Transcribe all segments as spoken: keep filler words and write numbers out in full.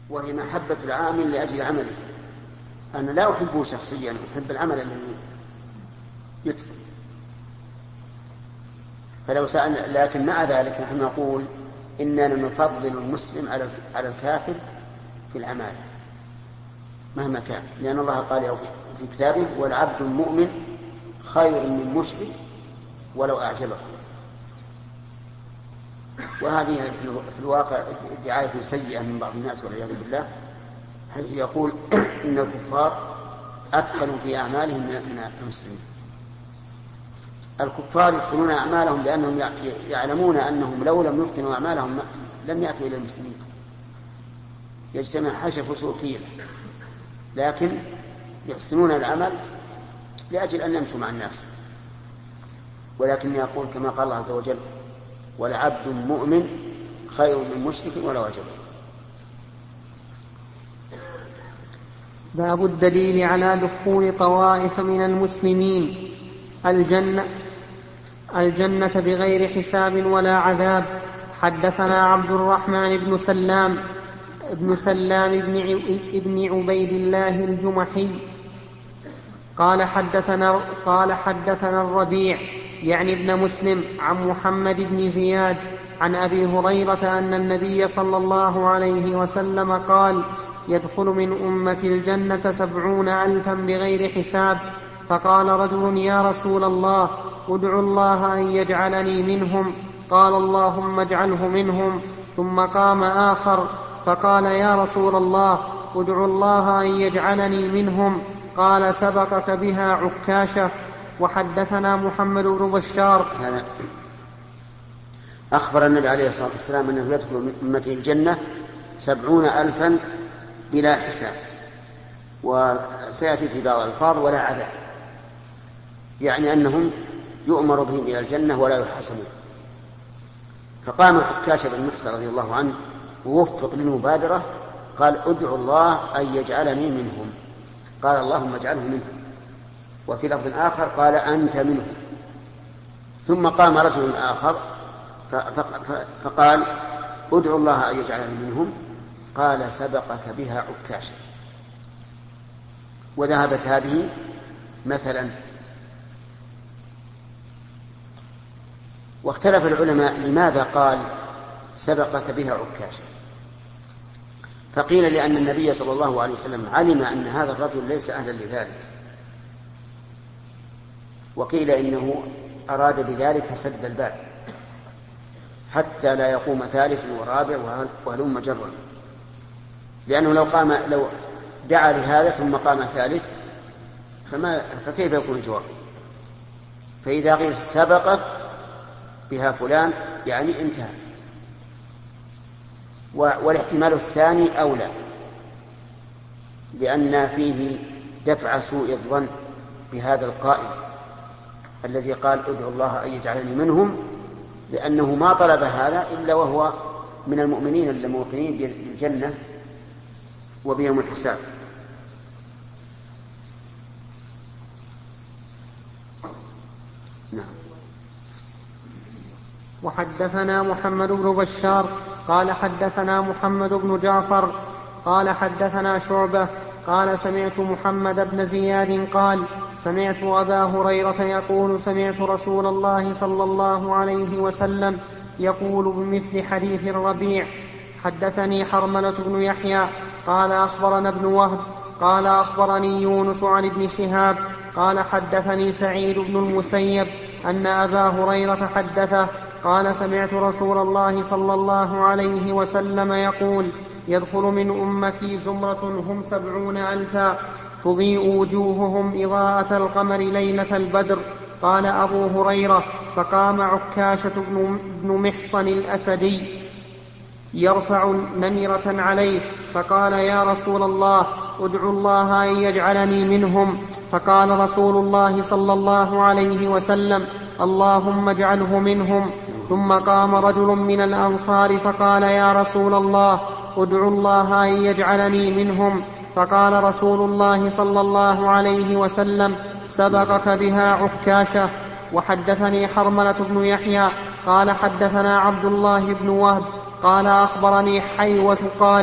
وهي محبة العامل لأجل عمله. أنا لا أحبه شخصيا، أحب العمل الذي يتقن. فلو سأل، لكن مع ذلك نحن نقول إننا نفضل المسلم على الكافر في العمال مهما كان، لأن الله قال في كتابه: والعبد المؤمن خير من مشرك ولو أعجبه. وهذه في الواقع دعاية سيئة من بعض الناس والعياذ بالله، حيث يقول إن الكفار أتقنوا في أعمالهم من المسلمين. الكفار يتقنون أعمالهم لأنهم يعلمون أنهم لو لم يتقنوا أعمالهم لم يأتوا إلى المسلمين، يجتمع حشف سوكيلة، لكن يحسنون العمل لأجل أن يمشوا مع الناس. ولكن يقول كما قال الله عز وجل: ولعبد مؤمن خير من مشرك ولو أعجبه. باب الدليل على دخول طوائف من المسلمين الجنة الجنة بغير حساب ولا عذاب. حدثنا عبد الرحمن بن سلام ابن سلام ابن عبيد الله الجمحي قال حدثنا قال حدثنا الربيع يعني ابن مسلم عن محمد بن زياد عن أبي هريرة أن النبي صلى الله عليه وسلم قال: يدخل من أمتي الجنة سبعون ألفا بغير حساب. فقال رجل: يا رسول الله، ادع الله أن يجعلني منهم. قال: اللهم اجعله منهم. ثم قام آخر فقال: يا رسول الله، ادع الله أن يجعلني منهم. قال: سبقك بها عكاشة. وحدثنا محمد بن بشار. أخبر النبي عليه الصلاة والسلام أنه يدخل من أمته الجنة سبعون ألفا بلا حساب، وسيأتي في بعض الألفاظ ولا عذاب، يعني أنهم يؤمر بهم إلى الجنة ولا يحاسبون. فقام عكاشة بن محصن رضي الله عنه ووفق للمبادرة، قال: ادعوا الله أن يجعلني منهم. قال: اللهم اجعله منهم. وفي لفظ آخر قال: أنت منهم. ثم قام رجل آخر فقال: ادعوا الله أن يجعلني منهم. قال: سبقك بها عكاشة. وذهبت هذه مثلا. واختلف العلماء لماذا قال سبقك بها عكاشة. فقيل لأن النبي صلى الله عليه وسلم علم أن هذا الرجل ليس أهلا لذلك، وقيل إنه أراد بذلك سد الباب حتى لا يقوم ثالث ورابع وهلم جرا، لأنه لو قام لو دعا لهذا ثم قام ثالث فما فكيف يكون الجواب؟ فإذا قيل سبقك بها فلان يعني انتهى. والاحتمال الثاني أولى، لأن فيه دفع سوء الظن بهذا القائل الذي قال: ادعوا الله أن يجعلني منهم، لأنه ما طلب هذا إلا وهو من المؤمنين الموقنين بالجنة وبيوم الحساب. نعم. وحدثنا محمد بن بشار قال حدثنا محمد بن جعفر قال حدثنا شعبة قال: سمعت محمد بن زياد قال: سمعت أبا هريرة يقول: سمعت رسول الله صلى الله عليه وسلم يقول بمثل حديث الربيع. حدثني حرملة بن يحيى قال: أخبرنا ابن وهب قال: أخبرني يونس عن ابن شهاب قال: حدثني سعيد بن المسيب أن أبا هريرة حدثه قال: سمعت رسول الله صلى الله عليه وسلم يقول: يدخل من أمتي زمرة هم سبعون ألفا تضيء وجوههم إضاءة القمر ليلة البدر. قال أبو هريرة: فقام عكاشة بن محصن الأسدي يرفع نمرة عليه فقال: يا رسول الله، ادعوا الله أن يجعلني منهم. فقال رسول الله صلى الله عليه وسلم: اللهم اجعله منهم. ثم قام رجل من الأنصار فقال: يا رسول الله، ادعوا الله أن يجعلني منهم. فقال رسول الله صلى الله عليه وسلم: سبقك بها عكاشة. وحدثني حرملة بن يحيى قال: حدثنا عبد الله بن وهب قال: أخبرني حيوة قال: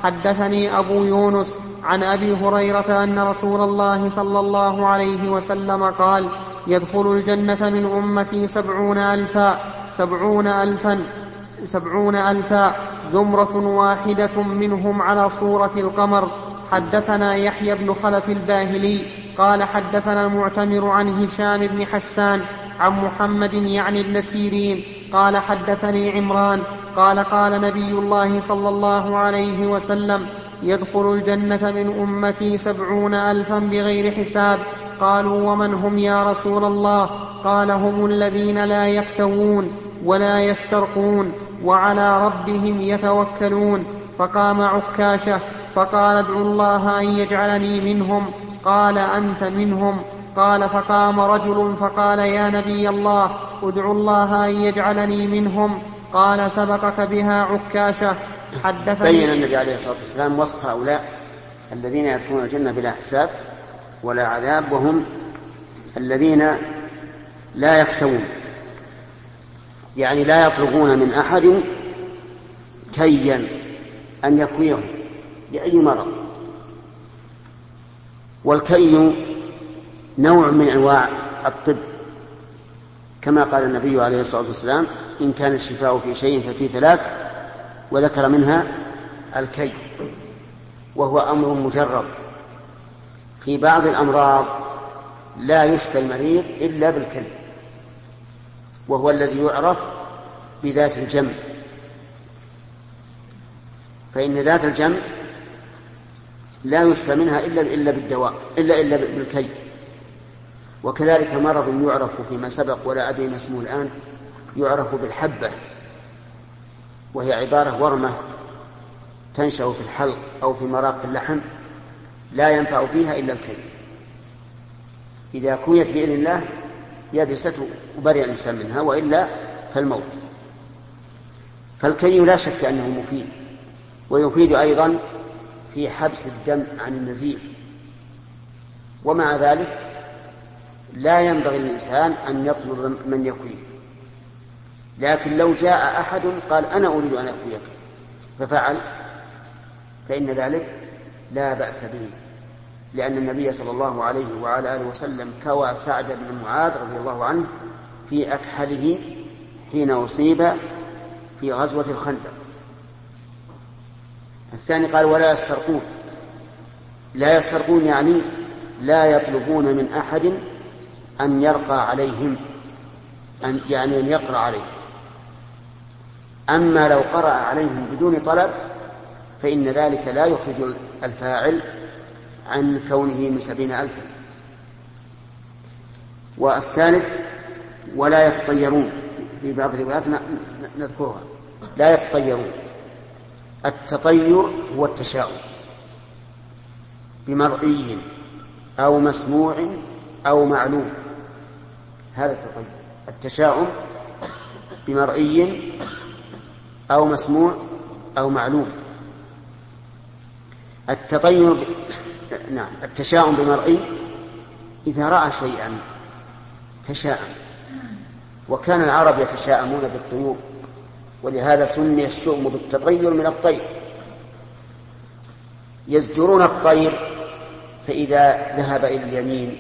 حدثني أبو يونس عن أبي هريرة أن رسول الله صلى الله عليه وسلم قال يدخل الجنة من أمتي سبعون ألفا سبعون ألفا سبعون ألفا زمرة واحدة منهم على صورة القمر. حدثنا يحيى بن خلف الباهلي قال حدثنا المعتمر عن هشام بن حسان عن محمد يعني ابن سيرين قال حدثني عمران قال قال نبي الله صلى الله عليه وسلم يدخل الجنة من أمتي سبعون ألفا بغير حساب. قالوا ومن هم يا رسول الله؟ قال هم الذين لا يكتوون ولا يسترقون وعلى ربهم يتوكلون. فقام عكاشة فقال ادعوا الله أن يجعلني منهم. قال أنت منهم. قال فقام رجل فقال يا نبي الله ادعوا الله أن يجعلني منهم. قال سبقك بها عكاشة. حدثني بين النبي عليه الصلاة والسلام وصف هؤلاء الذين يدخلون الجنة بلا حساب ولا عذاب، وهم الذين لا يكتوون، يعني لا يطلبون من أحد كيا أن يكويهم لأي مرض. والكي نوع من أنواع الطب، كما قال النبي عليه الصلاة والسلام إن كان الشفاء في شيء ففي ثلاث، وذكر منها الكي، وهو أمر مجرب. في بعض الأمراض لا يشفى المريض إلا بالكي، وهو الذي يعرف بذات الجنب، فإن ذات الجنب لا يشفى منها إلا إلا بالدواء إلا إلا بالكي. وكذلك مرض يعرف فيما سبق ولا أدري ما اسمه الآن، يعرف بالحبة، وهي عبارة ورمة تنشأ في الحلق أو في مراق اللحم، لا ينفع فيها إلا الكي. إذا كويت بإذن الله يبست وبرئ الإنسان منها، وإلا فالموت. فالكي لا شك أنه مفيد، ويفيد أيضا في حبس الدم عن النزيف. ومع ذلك لا ينبغي للإنسان أن يطلب من يكويه، لكن لو جاء أحد قال أنا أريد أن أكويك ففعل، فإن ذلك لا بأس به، لأن النبي صلى الله عليه وعلى آله وسلم كوى سعد بن معاذ رضي الله عنه في أكحله حين أصيب في غزوة الخندق. الثاني قال ولا يسترقون. لا يسترقون يعني لا يطلبون من أحد أن يرقى عليهم، أن يعني أن يقرأ عليهم. أما لو قرأ عليهم بدون طلب فإن ذلك لا يخرج الفاعل عن كونه من سبعين ألفا. والثالث ولا يتطيرون، في بعض الروايات نذكرها لا يتطيرون. التطير هو التشاؤم بمرئي أو مسموع أو معلوم، هذا التطير. التشاؤم بمرئي أو مسموع أو معلوم. التطير ب... نعم التشاؤم بمرئي إذا رأى شيئا تشاءم، وكان العرب يتشاءمون بالطيور، ولهذا سمي الشؤم بالتطير من الطير. يزجرون الطير فإذا ذهب إلى اليمين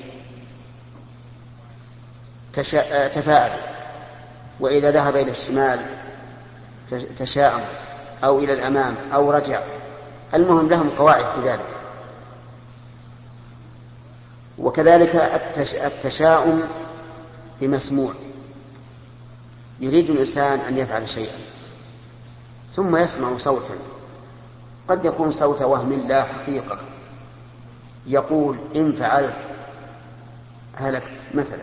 تشا... تفاءل، وإذا ذهب إلى الشمال تشاءم، أو إلى الأمام أو رجع. المهم لهم قواعد في ذلك. وكذلك التش... التشاؤم بمسموع، يريد الإنسان أن يفعل شيئا ثم يسمع صوتا، قد يكون صوت وهم لا حقيقة، يقول إن فعلت هلكت مثلا،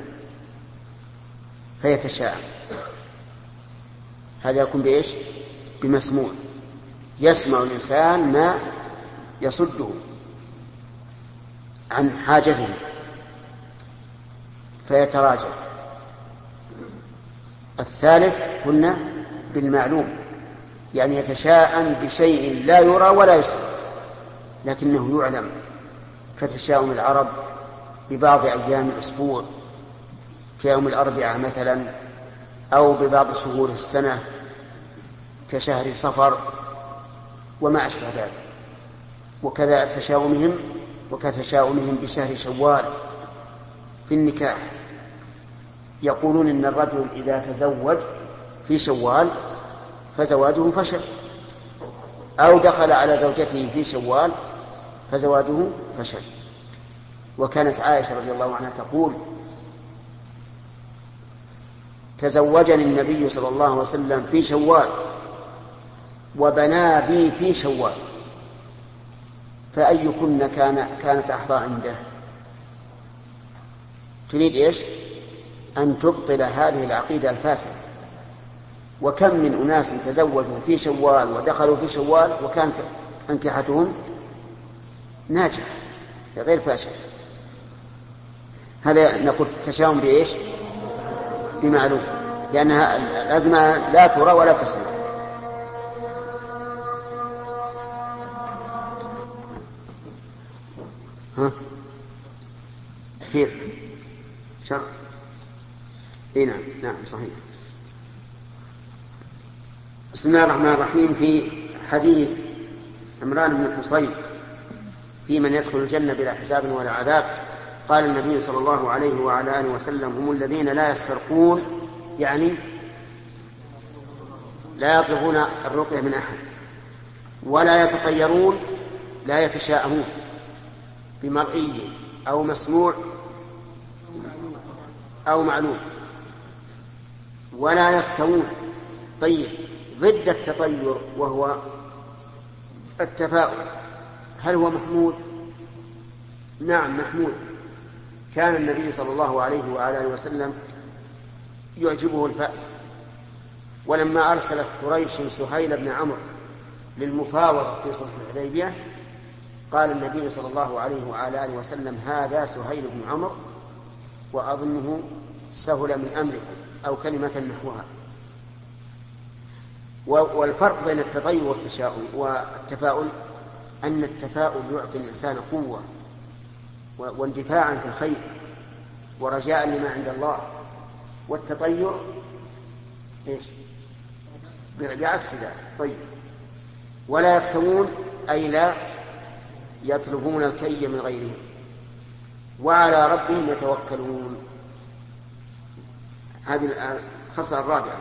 فيتشاءم. هذا يكون بإيش؟ بمسموع. يسمع الإنسان ما يصده عن حاجته فيتراجع. الثالث قلنا بالمعلوم، يعني يتشاءم بشيء لا يرى ولا يسمع لكنه يعلم، كتشاؤم العرب ببعض أيام الأسبوع كيوم الأربعاء مثلا، أو ببعض شهور السنة كشهر صفر وما أشبه ذلك. وكذا تشاؤمهم وكتشاؤمهم بشهر شوال في النكاح. يقولون إن الرجل إذا تزوج في شوال فزواجه فشل، أو دخل على زوجته في شوال فزواجه فشل. وكانت عائشة رضي الله عنها تقول: تزوجني النبي صلى الله عليه وسلم في شوال وبنى بي في شوال، فأيكن كان كانت أحظى عنده. تريد إيش؟ أن تبطل هذه العقيدة الفاسدة. وكم من أناس تزوجوا في شوال ودخلوا في شوال وكانت أنكحتهم ناجحة غير فاشلة. هذا نقول تشاؤم بإيش؟ بمعلوم، لأنها الأزمة لا ترى ولا تسمع. ها كيف شر؟ اي نعم نعم صحيح. بسم الله الرحمن الرحيم. في حديث عمران بن حصين في من يدخل الجنة بلا حساب ولا عذاب، قال النبي صلى الله عليه وعلى آله وسلم: هم الذين لا يسترقون، يعني لا يطلبون الرقية من أحد، ولا يتطيرون، لا يتشاءمون بمرئي أو مسموع أو معلوم، ولا يكتوون. طيب، ضد التطير وهو التفاؤل، هل هو محمود؟ نعم محمود. كان النبي صلى الله عليه وعلى آله وسلم يعجبه الفأل، ولما أرسلت قريش سهيل بن عمرو للمفاوضة في صلح الحديبية قال النبي صلى الله عليه وعلى آله وسلم: هذا سهيل بن عمرو وأظنه سهل من أمركم، أو كلمة نحوها. والفرق بين التطير والتشاؤم والتفاؤل أن التفاؤل يعطي الإنسان قوة واندفاعا في الخير ورجاء لما عند الله، والتطير إيش؟ بعكس ذلك. طيب، ولا يكتمون أي لا يطلبون الكي من غيرهم، وعلى ربهم يتوكلون. هذه الخصلة الرابعة،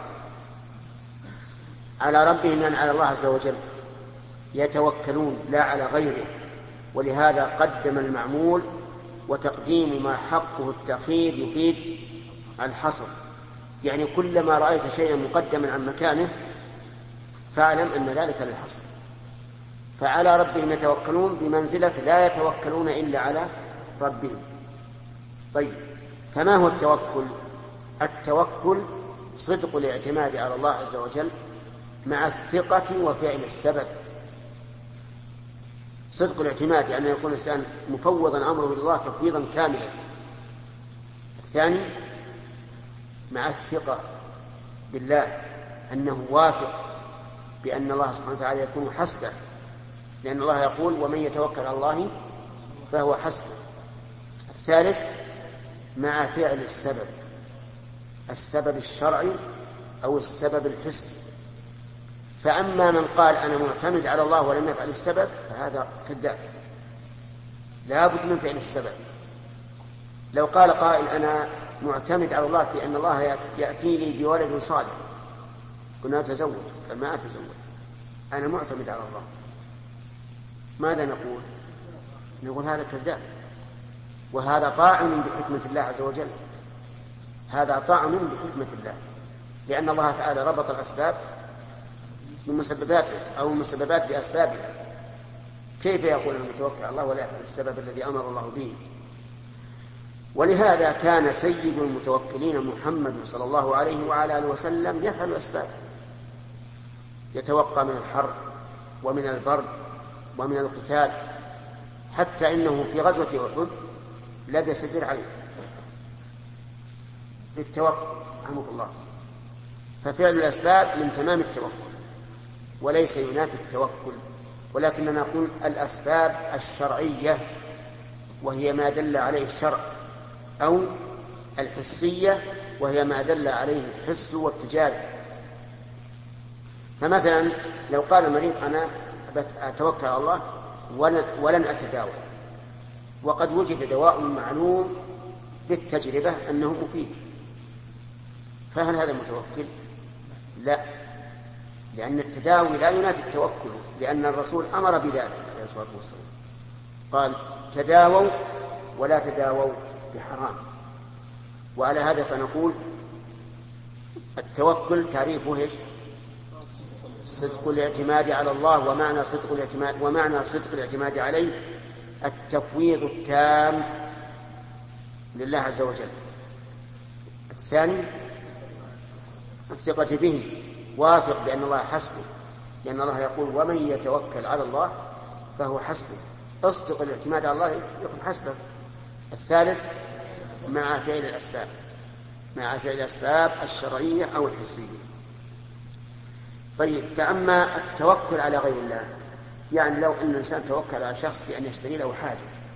على ربهم يعني على الله عز وجل يتوكلون لا على غيره، ولهذا قدم المعمول، وتقديم ما حقه التأخير يفيد الحصر، يعني كلما رأيت شيئا مقدما عن مكانه فاعلم أن ذلك للحصر. فعلى ربهم يتوكلون بمنزلة لا يتوكلون إلا على ربهم. طيب، فما هو التوكل؟ التوكل صدق الاعتماد على الله عز وجل مع الثقة وفعل السبب. صدق الاعتماد يعني يكون الإنسان مفوضا أمره لله تفويضا كاملا. الثاني مع الثقة بالله، أنه واثق بأن الله سبحانه وتعالى يكون حسبه، لأن الله يقول: ومن يتوكل على الله فهو حسبه. الثالث مع فعل السبب، السبب الشرعي أو السبب الحسي. فأما من قال أنا معتمد على الله ولم يفعل السبب فهذا كذاب، لا بد من فعل السبب. لو قال قائل أنا معتمد على الله في أن الله يأتي لي بولد صالح، كنا أتزوج، فما أتزوج، أنا معتمد على الله، ماذا نقول؟ نقول هذا كذاب، وهذا طاعن بحكمة الله عز وجل، هذا طاعن بحكمة الله، لأن الله تعالى ربط الأسباب بمسبباته أو المسببات بأسبابها. كيف يقول أنه متوكل على الله ولا يفعل السبب الذي أمر الله به؟ ولهذا كان سيد المتوكلين محمد صلى الله عليه وعلى آله وسلم يفعل الأسباب، يتوقى من الحر ومن البرد ومن القتال، حتى إنه في غزوة أحد لبس درعين للتوكل رحمه الله. ففعل الأسباب من تمام التوكل وليس ينافي التوكل، ولكننا نقول الأسباب الشرعية وهي ما دل عليه الشرع، أو الحسية وهي ما دل عليه الحس والتجارب. فمثلا لو قال المريض أنا أتوكل على الله ولن أتداوى، وقد وجد دواء معلوم بالتجربة أنه مفيد، فهل هذا متوكل؟ لا، لأن التداوي لا ينافي التوكل، لأن الرسول أمر بذلك عليه الصلاة والسلام، قال تداووا ولا تداووا بحرام. وعلى هذا فنقول التوكل تعريفه ايش؟ صدق الاعتماد على الله، ومعنى صدق الاعتماد ومعنى صدق الاعتماد عليه التفويض التام لله عز وجل. الثاني الثقة به، واثق بأن الله حسبه، لأن الله يقول ومن يتوكل على الله فهو حسبه، اصدق الاعتماد على الله يكون حسبه. الثالث مع فعل الأسباب، مع فعل الأسباب الشرعية أو الحسية. طيب، فأما التوكل على غير الله، يعني لو أن الإنسان توكل على شخص بأن يشتري له حاجة،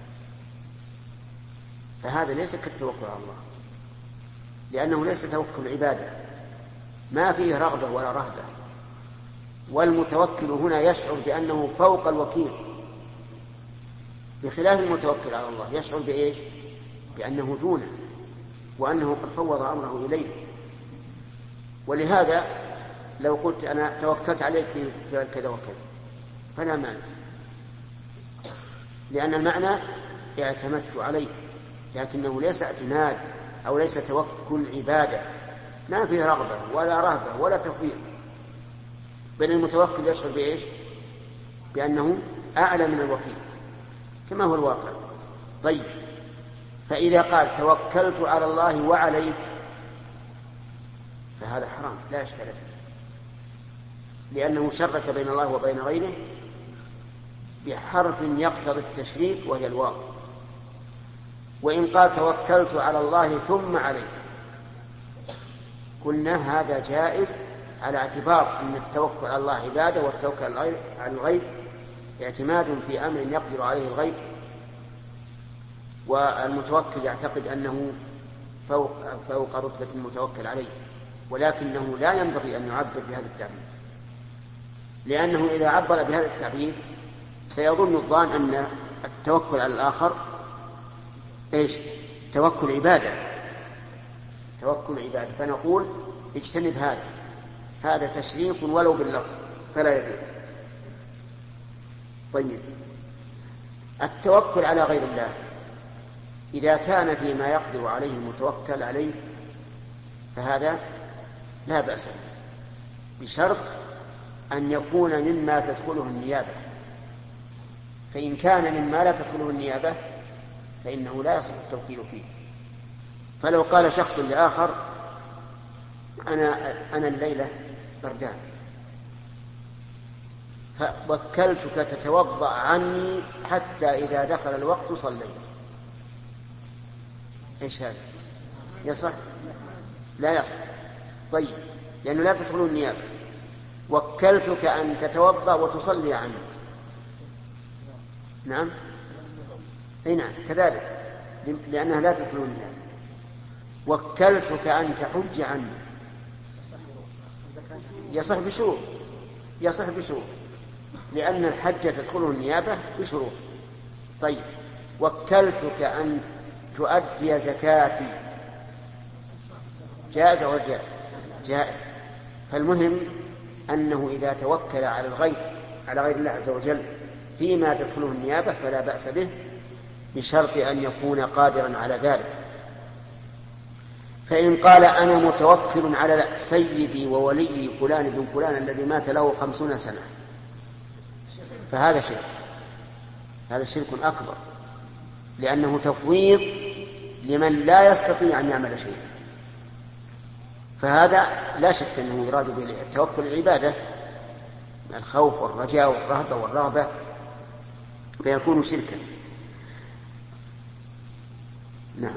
فهذا ليس كالتوكل على الله، لأنه ليس توكل عبادة، ما فيه رغبة ولا رهبة. والمتوكل هنا يشعر بأنه فوق الوكيل، بخلاف المتوكل على الله يشعر بإيش؟ بأنه دونه، وأنه قد فوض أمره إليه. ولهذا لو قلت أنا توكلت عليك في فعل كذا وكذا فلا مانع، لأن المعنى اعتمدت عليه، لكنه ليس اعتماد أو ليس توكل عبادة، ما فيه رغبة ولا رهبة ولا تفويض، بل المتوكل يشعر بإيش؟ بأنه أعلى من الوكيل كما هو الواقع. طيب، فإذا قال توكلت على الله وعليك فهذا حرام لا إشكال فيه، لأنه شرك بين الله وبين غيره بحرف يقتضي التشريك وهي الواو. وإن قال توكلت على الله ثم عليك قلنا هذا جائز، على اعتبار أن التوكل على الله عبادة، والتوكل على الغير اعتماد في أمر يقدر عليه الغير، والمتوكل يعتقد أنه فوق, فوق رتبة المتوكل عليه، ولكنه لا ينبغي أن يعبر بهذا التعبير، لأنه إذا عبر بهذا التعبير سيظن الظان أن التوكل على الآخر إيش؟ توكل عبادة، توكل عبادة. فنقول اجتنب هذا، هذا تشريك ولو باللفظ فلا يجوز. طيب، التوكل على غير الله إذا كان فيما يقدر عليه المتوكل عليه فهذا لا بأس به، بشرط أن يكون مما تدخله النيابة، فإن كان مما لا تدخله النيابة فإنه لا يصح التوكيل فيه. فلو قال شخص لآخر أنا, أنا الليلة بردان فوكلتك تتوضأ عني حتى إذا دخل الوقت صليت، إيش هذا؟ يصح؟ لا يصح. طيب، لأنه لا تدخل النيابة. وكلتك أن تتوضأ وتصلي عني، نعم أي نعم كذلك، لأنها لا تدخل النيابة. وكلتك أن تحج عني، يصح بشروط، يصح بشروط، لأن الحج تدخله النيابة بشروط. طيب، وكلتك أن تؤدي زكاتي، جائز أو جائز؟ جائز. فالمهم أنه إذا توكل على الغير على غير الله عز وجل فيما تدخله النيابة فلا بأس به، بشرط أن يكون قادرا على ذلك. فإن قال أنا متوكل على سيدي وولي فلان بن فلان الذي مات له خمسون سنة فهذا شرك، هذا شرك أكبر، لأنه تفويض لمن لا يستطيع أن يعمل شيئا، فهذا لا شك أنه يراد بالتوكل العبادة، الخوف والرجاء والرهبة والرغبة، فيكون شركا. نعم.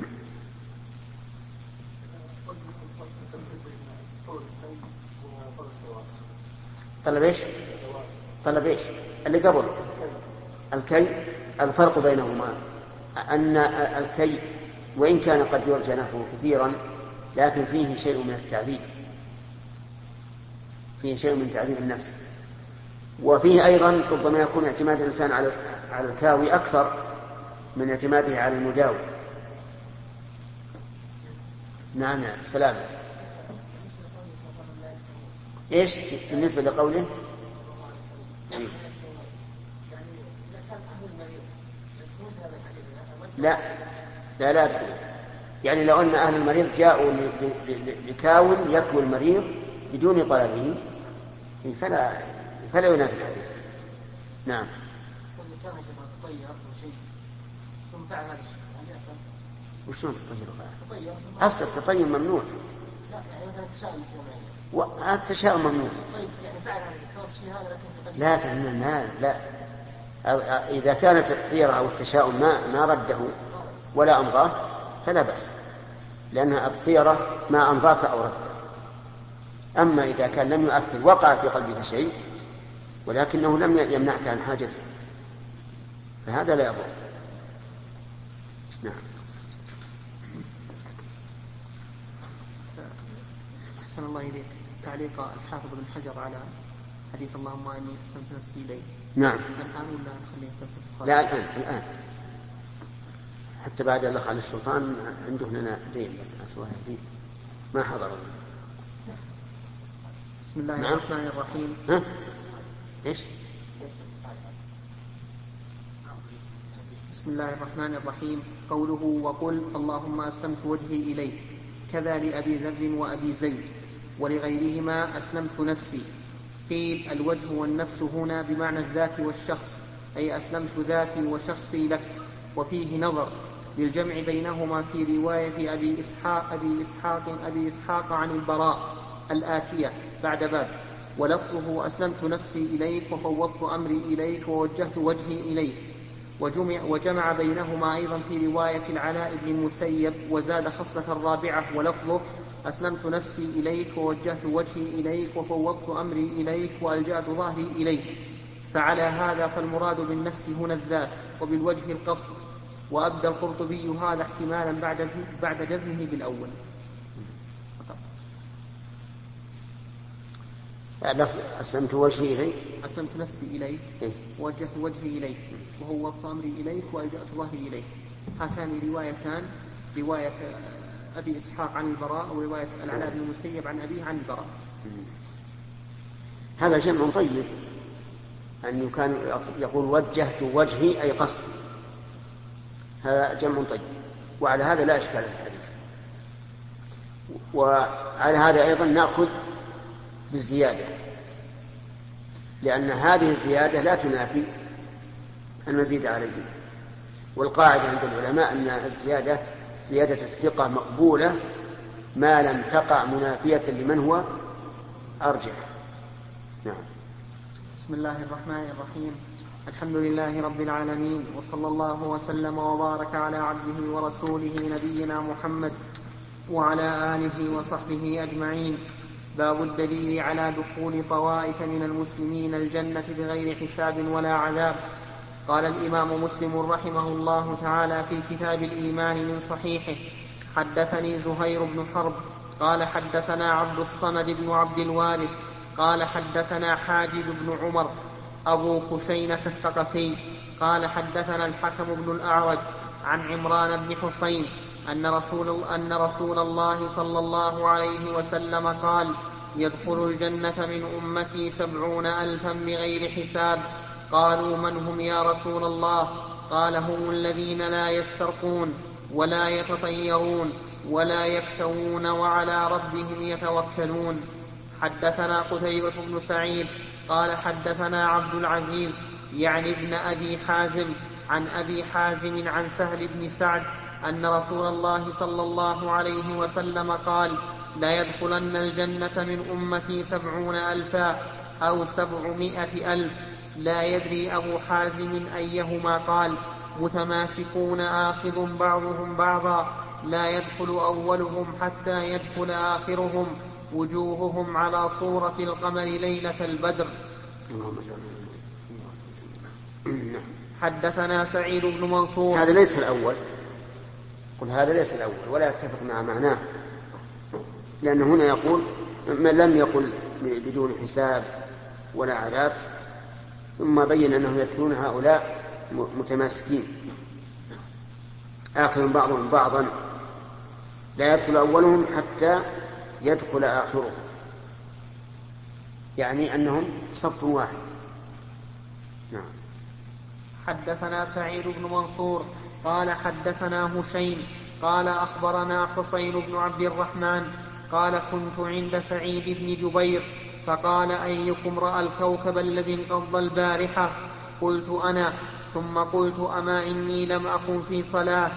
طلب ايش؟ طلب ايش؟ اللي قبل الكي، الفرق بينهما أن الكي وإن كان قد يرجى نفعه كثيرا لكن فيه شيء من التعذيب، فيه شيء من تعذيب النفس، وفيه أيضا ربما يكون اعتماد الإنسان على على الكاوي أكثر من اعتماده على المداوي. نعم نعم سلام. إيش بالنسبة لقوله؟ لا لا لا أدخل. يعني لو أن أهل المريض جاءوا لكاو يكوي المريض بدون طلبه فلا فلا ينافي الحديث. نعم. والإنسان يتطير وشيء ثم فعل هذا الشيء هل يأثم؟ وشلون تطير؟ تطير أصل التطير ممنوع. لا يعني مثلا التشاؤم في يومين. التشاؤم ممنوع. طيب يعني فعل هذا السبب شيء هذا لكن لكن لا لا إذا كانت الطيرة أو التشاؤم ما ما رده ولا أمضاه فلا بأس، لأن الطيرة ما أمضاك أو رده. أما إذا كان لم يؤثر وقع في قلبك شيء ولكنه لم يمنعك عن حاجتك فهذا لا يضر. نعم. أحسن الله إليك. تعليق الحافظ بن حجر على حديث اللهم إني أسلمت نفسي إليك. نعم. الآن ولا نخليه يتصل؟ لا الآن الآن حتى بعد الأخ علي السلطان عنده لنا دين دين ما حضر. بسم الله نعم. الرحمن الرحيم. ها؟ إيش؟ بسم الله الرحمن الرحيم. قوله وقل اللهم أسلمت وجهي إليك كذا لأبي ذر وأبي زيد ولغيرهما أسلمت نفسي. قيل الوجه والنفس هنا بمعنى الذات والشخص أي أسلمت ذاتي وشخصي لك. وفيه نظر للجمع بينهما في رواية أبي إسحاق أبي إسحاق أبي إسحاق عن البراء الآتية بعد باب، ولفظه أسلمت نفسي إليك وفوضت أمري إليك ووجهت وجهي إليك. وجمع, وجمع بينهما أيضا في رواية العلاء بن المسيب وزاد خصلة الرابعة ولفظه أسلمت نفسي إليك ووجهت وجهي إليك وفوضت أمري إليك وألجأت ظهري إليك. فعلى هذا فالمراد بالنفس هنا الذات وبالوجه القصد. وأبدى القرطبي هذا احتمالا بعد بعد جزمه بالأول. أسلمت وجهي إليك أسلمت نفسي إليك إيه؟ ووجهت وجهي إليك وفوضت أمري إليك وألجأت ظهري إليك. هاتان روايتان، رواية أبي إسحاق عن البراء ورواية العلاء بن المسيب عن أبيه عن البراء. هذا جمع طيب أن كان يقول وجهت وجهي أي قصدي، هذا جمع طيب وعلى هذا لا إشكال في الحديث. وعلى هذا أيضا نأخذ بالزيادة لأن هذه الزيادة لا تنافي المزيد عليه. والقاعدة عند العلماء أن الزيادة زيادة الثقة مقبولة ما لم تقع منافية لمن هو أرجح. نعم. بسم الله الرحمن الرحيم. الحمد لله رب العالمين وصلى الله وسلم وبارك على عبده ورسوله نبينا محمد وعلى آله وصحبه أجمعين. باب الدليل على دخول طوائف من المسلمين الجنة بغير حساب ولا عذاب. قال الإمام مسلم رحمه الله تعالى في كتاب الإيمان من صحيحه: حدثني زهير بن حرب قال حدثنا عبد الصمد بن عبد الوارث قال حدثنا حاجب بن عمر أبو خشينة الثقفي قال حدثنا الحكم بن الأعرج عن عمران بن حسين أن رسول, أن رسول الله صلى الله عليه وسلم قال: يدخل الجنة من أمتي سبعون ألفا بغير حساب. قالوا: من هم يا رسول الله؟ قال: هم الذين لا يسترقون ولا يتطيرون ولا يكتوون وعلى ربهم يتوكلون. حدثنا قتيبة بن سعيد قال حدثنا عبد العزيز يعني ابن أبي حازم عن أبي حازم عن سهل بن سعد أن رسول الله صلى الله عليه وسلم قال: لا يدخلن الجنة من أمتي سبعون ألفا أو سبعمائة ألف. لا يدري أبو حازم أيهما قال. متماسكون آخذ بعضهم بعضا لا يدخل أولهم حتى يدخل آخرهم وجوههم على صورة القمر ليلة البدر. حدثنا سعيد بن منصور. هذا ليس الأول، قل هذا ليس الأول ولا يتفق مع معناه، لأنه هنا يقول من لم يقل بدون حساب ولا عذاب ثم بين أنهم يدخلون هؤلاء متماسكين، آخر بعضهم بعضا، لا يدخل أولهم حتى يدخل آخرهم، يعني أنهم صف واحد. نعم. حدثنا سعيد بن منصور قال حدثنا هشيم قال أخبرنا حسين بن عبد الرحمن قال كنت عند سعيد بن جبير فقال أيكم رأى الكوكب الذي انقض البارحة؟ قلت أنا، ثم قلت أما إني لم أكن في صلاة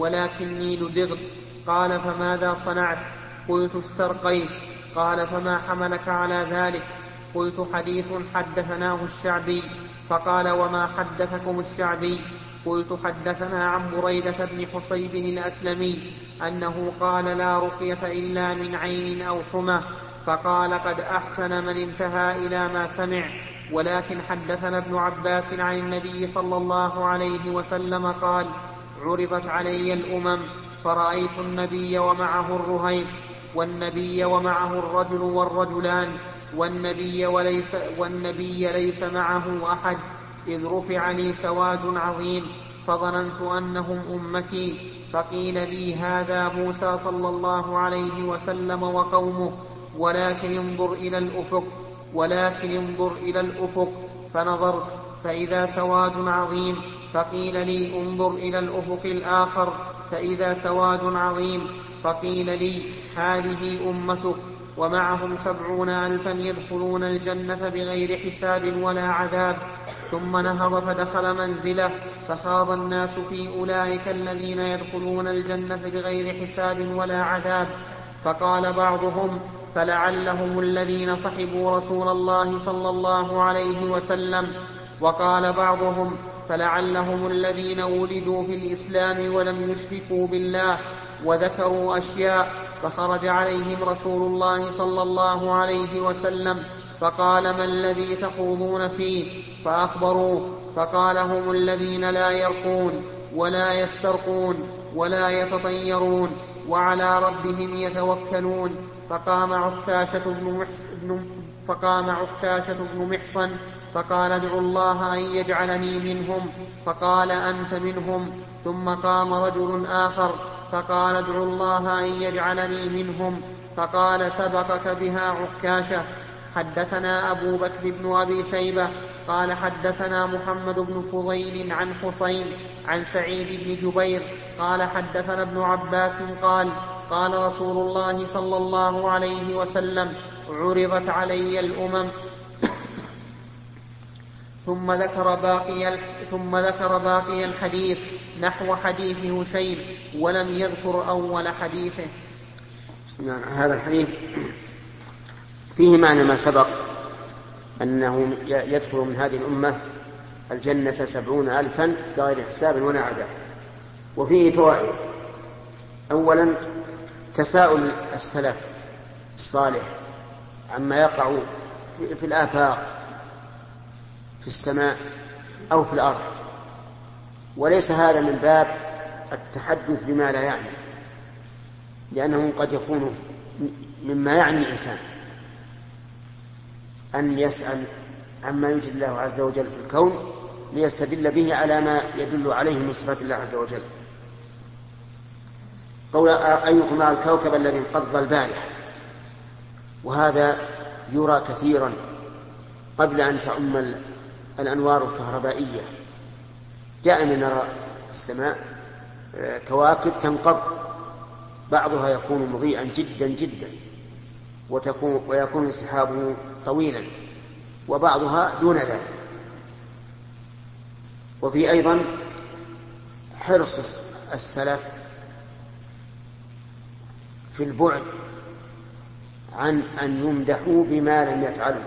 ولكني لدغت. قال فماذا صنعت؟ قلت استرقيت. قال فما حملك على ذلك؟ قلت حديث حدثناه الشعبي. فقال وما حدثكم الشعبي؟ قلت حدثنا عن بريدة بن حصيب الأسلمي أنه قال لا رقية إلا من عين أو حمى. فقال قد أحسن من انتهى إلى ما سمع. ولكن حدثنا ابن عباس عن النبي صلى الله عليه وسلم قال عرضت علي الأمم فرأيت النبي ومعه الرهيب والنبي ومعه الرجل والرجلان والنبي, وليس والنبي ليس معه أحد، إذ رفع لي سواد عظيم فظننت أنهم أمتي. فقيل لي هذا موسى صلى الله عليه وسلم وقومه، ولكن انظر إلى الأفق ولكن انظر إلى الأفق. فنظرت فإذا سواد عظيم. فقيل لي انظر إلى الأفق الآخر فإذا سواد عظيم. فقيل لي هذه أمتك ومعهم سبعون ألفا يدخلون الجنة بغير حساب ولا عذاب. ثم نهض فدخل منزله فخاض الناس في أولئك الذين يدخلون الجنة بغير حساب ولا عذاب. فقال بعضهم فلعلهم الذين صحبوا رسول الله صلى الله عليه وسلم. وقال بعضهم فلعلهم الذين ولدوا في الإسلام ولم يشركوا بالله. وذكروا أشياء. فخرج عليهم رسول الله صلى الله عليه وسلم فقال ما الذي تخوضون فيه؟ فأخبروه. فقال هم الذين لا يرقون ولا يسترقون ولا يتطيرون وعلى ربهم يتوكلون. فقام عكاشة بن محصن فقام عكاشة بن محصن فقال ادعوا الله أن يجعلني منهم. فقال أنت منهم. ثم قام رجل آخر فقال ادعوا الله أن يجعلني منهم. فقال سبقك بها عكاشة. حدثنا أبو بكر بن أبي شيبة قال حدثنا محمد بن فضيل عن حسين عن سعيد بن جبير قال حدثنا ابن عباس قال قال رسول الله صلى الله عليه وسلم عرضت علي الأمم. ثم ذكر باقي ثم ذكر باقي الحديث نحو حديث هشيم ولم يذكر أول حديثه. هذا الحديث فيه معنى ما سبق، أنه يدخل من هذه الأمة الجنة سبعون ألفا بغير حساب ولا عذاب. وفيه فوائد. أولا تساؤل السلف الصالح عما يقع في الآفاق في السماء أو في الأرض، وليس هذا من باب التحدث بما لا يعني، لأنه قد يكون مما يعني الإنسان أن يسأل عما يوجد الله عز وجل في الكون ليستدل به على ما يدل عليه من صفات الله عز وجل. قول أيكم رأى الكوكب الذي انقض البارحة، وهذا يرى كثيرا قبل أن تعم الأنوار الكهربائية. دائما نرى في السماء كواكب تنقض، بعضها يكون مضيئا جدا جدا وتكون ويكون انسحابه طويلا، وبعضها دون ذلك. وفي أيضا حرص السلف في البعد عن أن يمدحوا بما لم يفعلوا،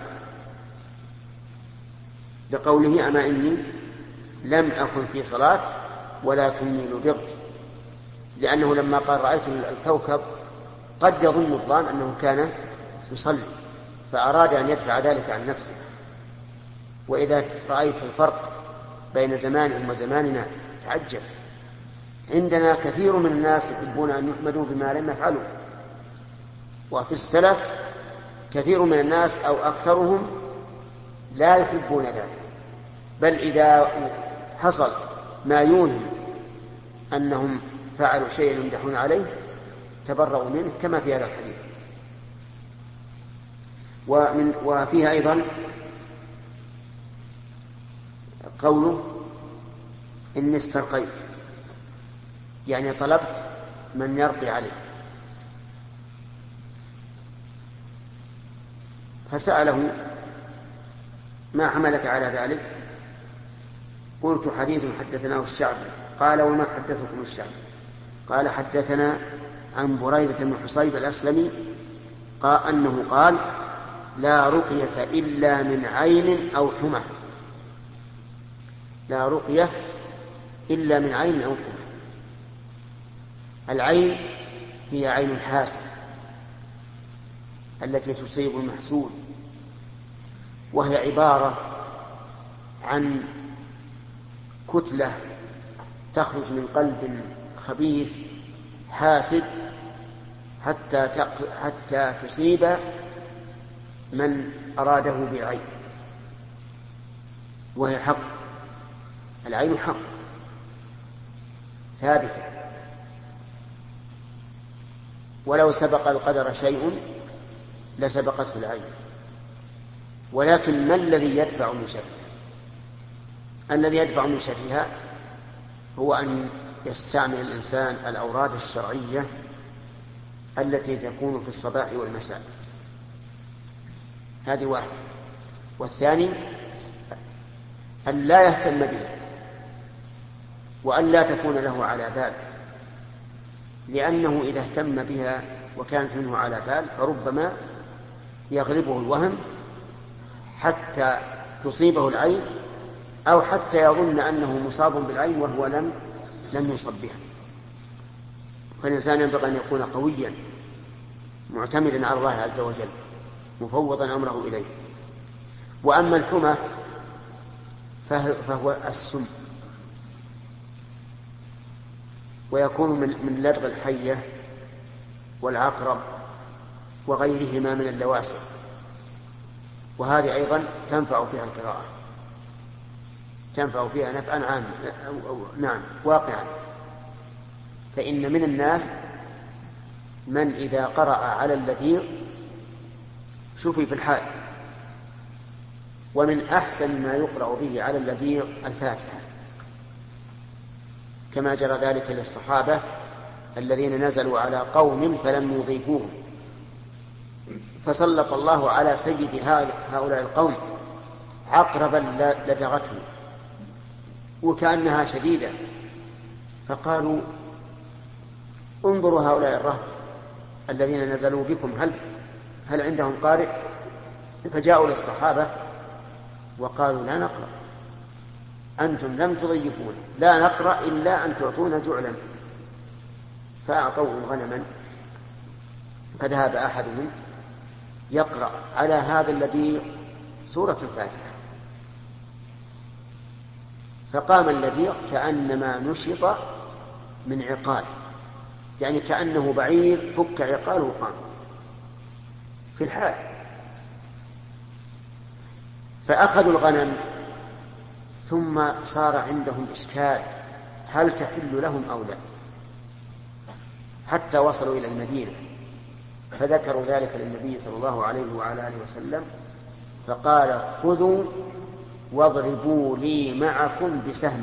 لقوله أما إني لم أكن في صلاة ولكني لدغت، لأنه لما قال رأيت الكوكب قد يظن الظان أنه كان يصلي فأراد أن يدفع ذلك عن نفسه. وإذا رأيت الفرق بين زمانهم وزماننا تعجب. عندنا كثير من الناس يحبون أن يحمدوا بما لم يفعلوا، وفي السلف كثير من الناس أو أكثرهم لا يحبون ذلك، بل إذا حصل ما يوهم أنهم فعلوا شيئا يمدحون عليه تبرؤوا منه كما في هذا الحديث. ومن وفيها أيضا قوله إني استرقيت، يعني طلبت من يرقي عليه، فسأله ما حملك على ذلك؟ قلت حديث حدثناه الشعبي. قال وما حدثكم الشعبي؟ قال حدثنا عن بريدة بن حصيب الأسلمي قال أنه قال لا رقية إلا من عين أو حمى، لا رقية إلا من عين أو حمى. العين هي عين الحاسد التي تصيب المحسود، وهي عبارة عن كتلة تخرج من قلب خبيث حاسد حتى حتى تصيب من أراده بالعين، وهي حق. العين حق ثابتة، ولو سبق القدر شيء لسبقته العين، ولكن ما الذي يدفع من شرها؟ الذي يدفع من شرها هو أن يستعمل الإنسان الأوراد الشرعية التي تكون في الصباح والمساء، هذه واحدة. والثاني أن لا يهتم بها وأن لا تكون له على بال، لأنه إذا اهتم بها وكانت منه على بال فربما يغلبه الوهم حتى تصيبه العين، أو حتى يظن أنه مصاب بالعين وهو لم لم يصب بها. فالإنسان ينبغي أن يكون قويا معتمدا على الله عز وجل مفوضا أمره إليه. وأما الحمى فهو السم، ويكون من لدغ الحية والعقرب وغيرهما من اللواسع، وهذه أيضا تنفع فيها القراءة، تنفع فيها نفعا عاما نعم واقعا. فإن من الناس من إذا قرأ على اللذيذ شفي في الحال، ومن أحسن ما يقرأ به على اللذيذ الفاتحة، كما جرى ذلك للصحابة الذين نزلوا على قوم فلم يضيفوهم، فسلط الله على سيد هؤلاء القوم عقربا لدغته وكأنها شديدة، فقالوا انظروا هؤلاء الرهط الذين نزلوا بكم هل هل عندهم قارئ؟ فجاءوا للصحابة وقالوا لا نقرأ، أنتم لم تضيفون، لا نقرأ إلا أن تعطونا جعلا. فأعطوهم غنما، فذهب أحدهم يقرأ على هذا الذي سورة الفاتحة، فقام الذي كأنما نشط من عقال، يعني كأنه بعير فك عقاله وقام في الحال. فأخذوا الغنم، ثم صار عندهم إشكال هل تحل لهم أو لا، حتى وصلوا إلى المدينة فذكروا ذلك للنبي صلى الله عليه وعلى آله وسلم، فقال خذوا واضربوا لي معكم بسهم،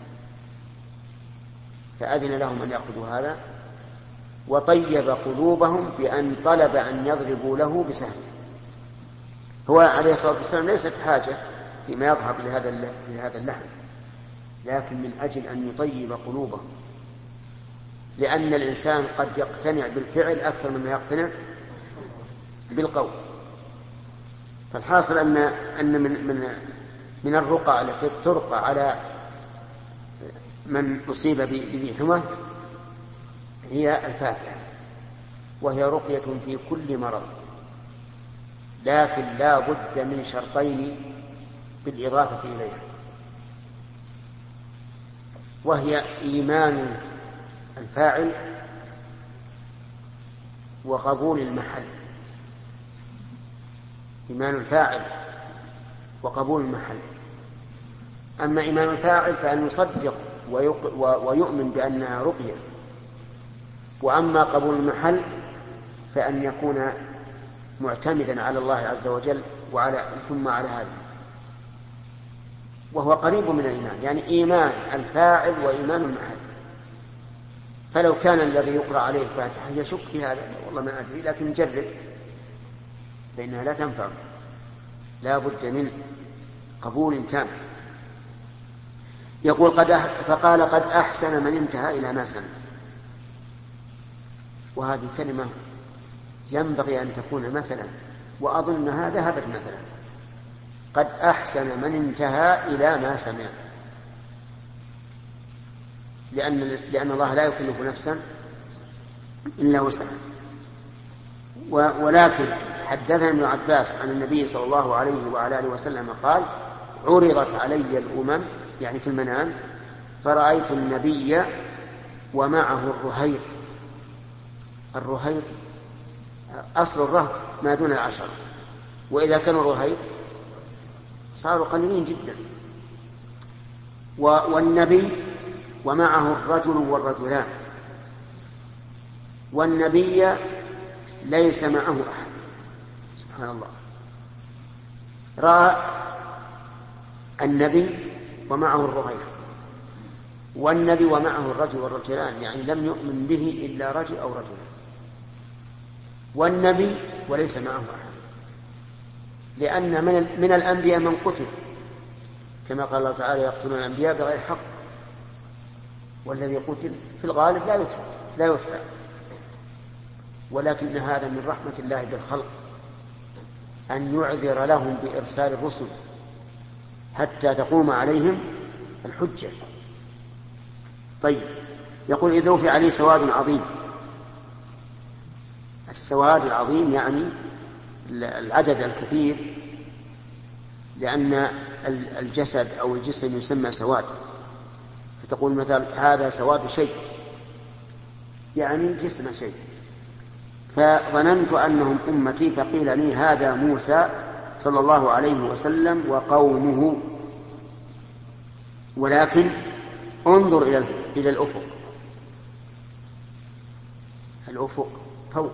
فأذن لهم أن يأخذوا هذا، وطيب قلوبهم بأن طلب أن يضربوا له بسهم. هو عليه الصلاة والسلام ليس في حاجة فيما يظهر لهذا اللحم، لكن من أجل أن يطيب قلوبهم، لأن الإنسان قد يقتنع بالفعل أكثر مما يقتنع بالقول. فالحاصل أن أن من من من الرقى التي ترقى على من أصيب بذي حمى هي الفاتحة، وهي رقية في كل مرض، لكن لا بد من شرطين بالإضافة إليها، وهي إيمان الفاعل وقبول المحل. إيمان الفاعل وقبول المحل، أما إيمان الفاعل فأن يصدق ويؤمن بأنها رقية. وأما قبول المحل فأن يكون معتمدا على الله عز وجل وعلى ثم على هذا، وهو قريب من الإيمان، يعني إيمان الفاعل وإيمان المحل. فلو كان الذي يقرأ عليه الفاتحة يشك في هذا، والله ما أدري، لكن جرب فإنها لا تنفع، لا بد من قبول تام. يقول قد فقال قد أحسن من انتهى إلى ما سمع. وهذه كلمة ينبغي أن تكون مثلا، وأظنها ذهبت مثلا. قد أحسن من انتهى إلى ما سمع، لأن, لأن الله لا يكلف نفسا إلا وسعها. ولكن حدثنا ابن عباس عن النبي صلى الله عليه وعلى آله وسلم قال عرضت علي الأمم، يعني في المنام، فرأيت النبي ومعه الرهيط. الرهيط أصل الرهط ما دون العشرة، وإذا كانوا رهيط صاروا قليلين جدا. والنبي ومعه الرجل والرجلان، والنبي ليس معه أحد. سبحان الله، رأى النبي ومعه الرهيط، والنبي ومعه الرجل والرجلان، يعني لم يؤمن به إلا رجل أو رجلان. والنبي وليس معه أحد، لأن من, من الأنبياء من قتل، كما قال الله تعالى يقتلون الأنبياء بغير حق، والذي قتل في الغالب لا يتبع لا يتبع ولكن هذا من رحمة الله بالخلق أن يعذر لهم بإرسال الرسل حتى تقوم عليهم الحجة. طيب، يقول إذ رفع عليه سواد عظيم. السواد العظيم يعني العدد الكثير، لأن الجسد أو الجسم يسمى سواد، فتقول مثلا هذا سواد شيء، يعني جسم شيء. فظننت أنهم أمتي، فقيل لي هذا موسى صلى الله عليه وسلم وقومه، ولكن انظر إلى إلى الأفق. الأفق فوق.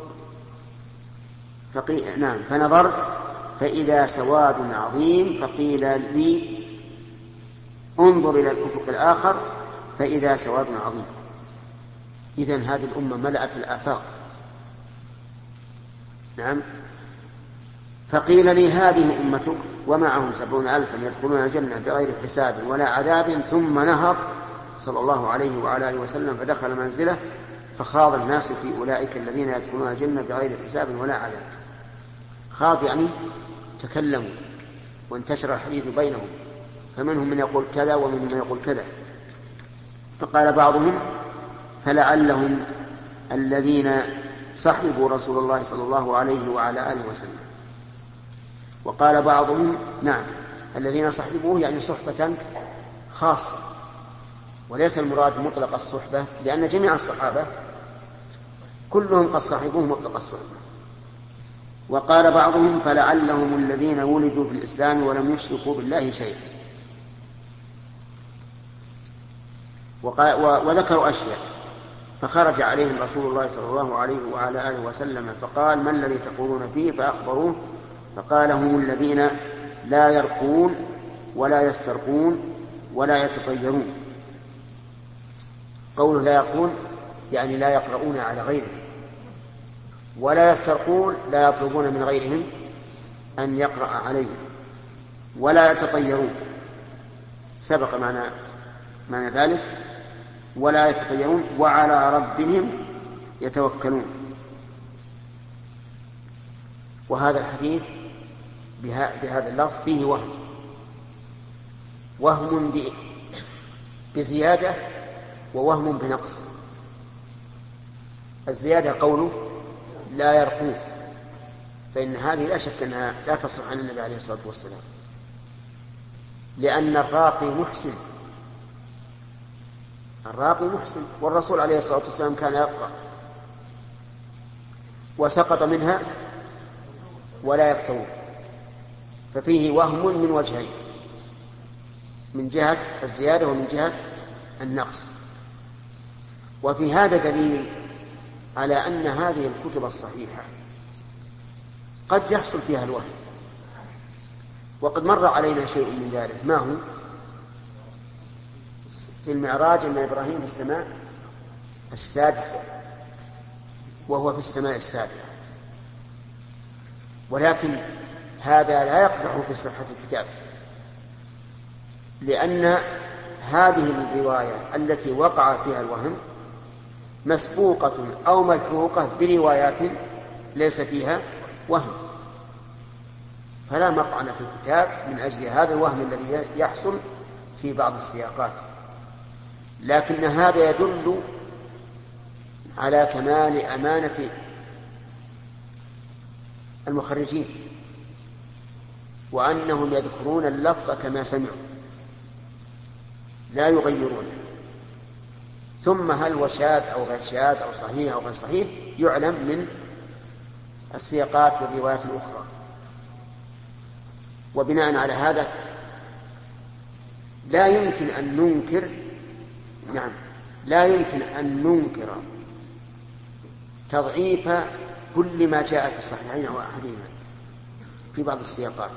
فقيل نعم، فنظرت فإذا سواد عظيم، فقيل لي انظر إلى الأفق الآخر فإذا سواد عظيم. إذن هذه الأمة ملأت الآفاق. نعم. فقيل لي هذه أمتك ومعهم سبعون ألفا يدخلون الجنة بغير حساب ولا عذاب. ثم نهض صلى الله عليه وعلى آله وسلم فدخل منزله، فخاض الناس في أولئك الذين يدخلون الجنة بغير حساب ولا عذاب. خاض يعني تكلموا وانتشر الحديث بينهم، فمنهم من يقول كذا ومنهم من يقول كذا. فقال بعضهم فلعلهم الذين صحبوا رسول الله صلى الله عليه وعلى آله وسلم. وقال بعضهم نعم الذين صحبوه يعني صحبة خاصة، وليس المراد مطلق الصحبة، لأن جميع الصحابة كلهم قد صحبوه مطلق الصحبة. وقال بعضهم فلعلهم الذين ولدوا في الإسلام ولم يشركوا بالله شيئا. وذكروا أشياء، فخرج عليهم رسول الله صلى الله عليه وعلى آله وسلم فقال ما الذي تقولون فيه؟ فأخبروه، فقال هم الذين لا يرقون ولا يسترقون ولا يتطيرون. قوله لا يرقون يعني لا يقرؤون على غيرهم، ولا يسترقون لا يطلبون من غيرهم أن يقرأ عليهم، ولا يتطيرون سبق معنى, معنى ذلك، ولا يتطيرون وعلى ربهم يتوكلون. وهذا الحديث بهذا اللفظ فيه وهم وهم بزيادة ووهم بنقص. الزيادة قوله لا يرقون، فإن هذه لا شك أنها لا تصح عن النبي عليه الصلاة والسلام، لأن الراقي محسن، الراقي محسن، والرسول عليه الصلاة والسلام كان يرقى وسقط منها ولا يكتوون، ففيه وهم من وجهين. من جهة الزيادة ومن جهة النقص. وفي هذا دليل على أن هذه الكتب الصحيحة قد يحصل فيها الوهم، وقد مر علينا شيء من ذلك. ما هو؟ في المعراج أن إبراهيم في السماء السادسة وهو في السماء السابعة، ولكن هذا لا يقدح في صحة الكتاب، لأن هذه الرواية التي وقع فيها الوهم مسبوقة أو ملحوقة بروايات ليس فيها وهم، فلا مطعن في الكتاب من أجل هذا الوهم الذي يحصل في بعض السياقات. لكن هذا يدل على كمال أمانة المخرجين، وأنهم يذكرون اللفظ كما سمعوا لا يغيرونه. ثم هل هو شاذ أو غير شاذ أو صحيح أو غير صحيح يعلم من السياقات والروايات الأخرى. وبناء على هذا لا يمكن أن ننكر نعم لا يمكن أن ننكر تضعيف كل ما جاء في الصحيحين أو أحدهما في بعض السياقات،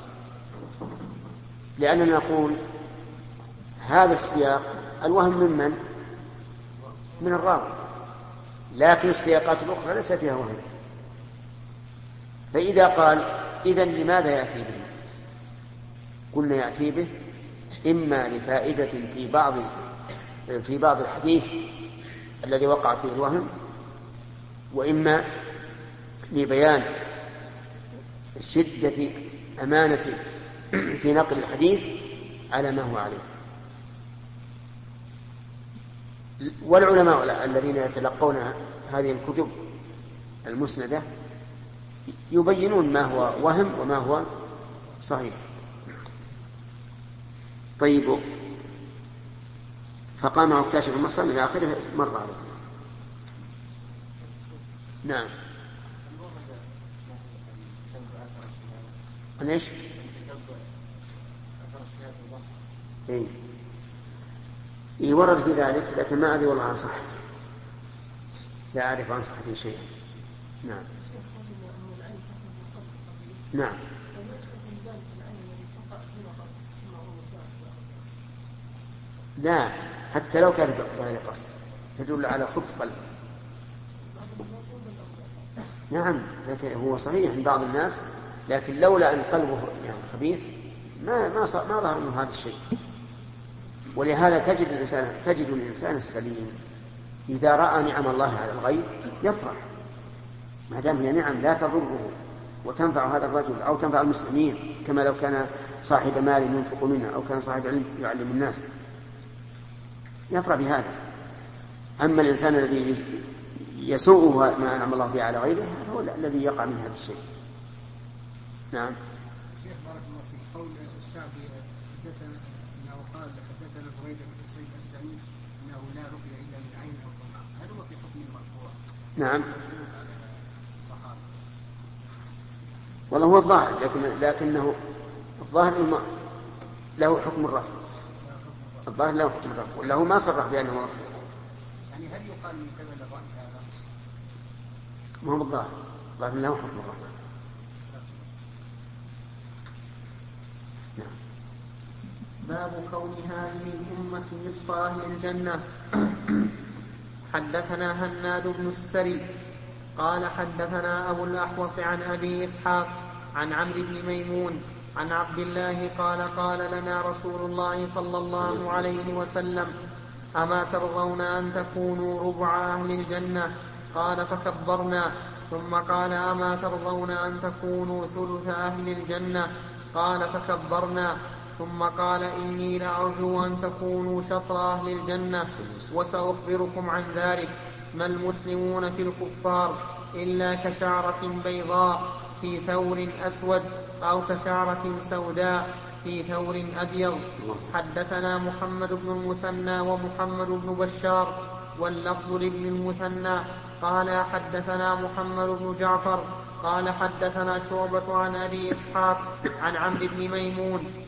لأننا نقول هذا السياق الوهم ممن من الراوي، لكن السياقات الأخرى ليس فيها وهم. فإذا قال إذن لماذا يأتي به؟ قلنا يأتي به إما لفائدة في بعض في بعض الحديث الذي وقع فيه الوهم، وإما لبيان شدة أمانة في نقل الحديث على ما هو عليه. والعلماء الذين يتلقون هذه الكتب المسندة يبينون ما هو وهم وما هو صحيح. طيب، فقام عكاش بن محصن إلى آخره مر عليه. نعم. ليش؟ إيه؟ إيه ورد في ذلك، لكن ما أدري والله عن صحته، لا أعرف عن صحته شيئا. نعم. نعم. لا، حتى لو كان بغير قصد تدل على خبث قلب. نعم، لكن هو صحيح عند بعض الناس، لكن لولا أن قلبه يعني خبيث ما ما صار ما ظهر منه هذا الشيء. ولهذا تجد الإنسان تجد الإنسان السليم إذا رأى نعم الله على الغير يفرح، ما دام هي نعم لا تضره وتنفع هذا الرجل أو تنفع المسلمين، كما لو كان صاحب مال ينفق منه أو كان صاحب علم يعلم الناس، يفرح بهذا. أما الإنسان الذي يسوءه ما أنعم الله به على غيره هذا هو الذي يقع من هذا الشيء. نعم. شيخ بارك الله فيك، قول الشافعي حدثنا انه قال حدثنا بريدة بن سعيد الاسلمي انه لا رؤيا الا من عين او طمع، هل هو في حكم المرفوع؟ نعم. والله هو الظاهر، لكن لكنه الظاهر له حكم الرفع. الظاهر له حكم الرفع، وله ما صرح بأنه مرفوع. يعني هل يقال من قبل الرفع هذا؟ ما هو بالظاهر، الظاهر له حكم الرفع. باب كون هذه الأمة نصف أهل الجنة. حدثنا هناد بن السري قال حدثنا أبو الأحوص عن أبي إسحاق عن عمرو بن ميمون عن عبد الله قال قال لنا رسول الله صلى الله عليه وسلم: أما ترضون أن تكونوا ربع أهل الجنة؟ قال فكبرنا. ثم قال: أما ترضون أن تكونوا ثلث أهل الجنة؟ قال فكبرنا. ثم قال: إني لأرجو أن تكونوا شطر أهل الجنة، وسأخبركم عن ذلك. ما المسلمون في الكفار إلا كشعرة بيضاء في ثور أسود، أو كشعرة سوداء في ثور أبيض. حدثنا محمد بن المثنى ومحمد بن بشار واللفظ لابن المثنى قال حدثنا محمد بن جعفر قال حدثنا شعبة عن أبي إسحاق عن عمرو بن ميمون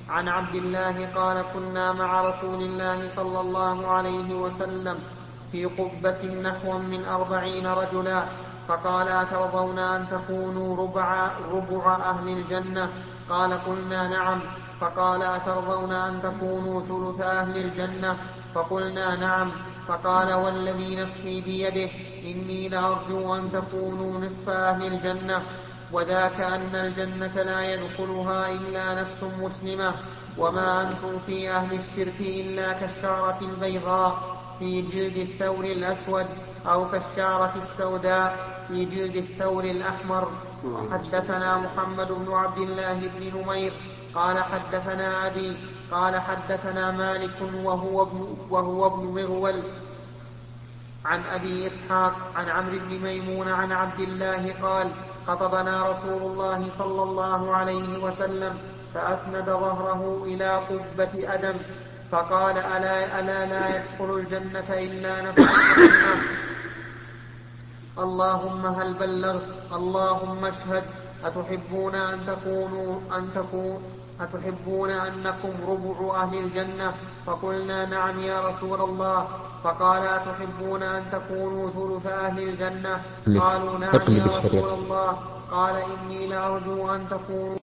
عن عبد الله قال كنا مع رسول الله صلى الله عليه وسلم في قبة نحو من أربعين رجلا فقال أترضون أن تكونوا ربع, ربع أهل الجنة؟ قال قلنا نعم. فقال أترضون أن تكونوا ثلث أهل الجنة؟ فقلنا نعم. فقال والذي نفسي بيده إني لأرجو أن تكونوا نصف أهل الجنة، وذاك أن الجنة لا يدخلها إلا نفس مسلمة، وما أنتم في أهل الشرك إلا كالشعرة البيضاء في جلد الثور الأسود أو كالشعرة السوداء في جلد الثور الأحمر. حدثنا محمد بن عبد الله بن نمير قال حدثنا أبي قال حدثنا مالك وهو ابن, وهو ابن مغول عن أبي إسحاق عن عمرو بن ميمون عن عبد الله قال خطبنا رسول الله صلى الله عليه وسلم فأسند ظهره إلى قبة أدم فقال ألا, ألا لا يدخل الجنة إلا نفس مسلمة؟ اللهم هل بلغت؟ اللهم اشهد. أتحبون أن تكونوا أن تكون أتحبون أنكم ربع أهل الجنة؟ فقلنا نعم يا رسول الله. فقال أتحبون أن تكونوا ثلث أهل الجنة؟ قالوا نعم يا رسول الله. قال إني لأرجو أن تكونوا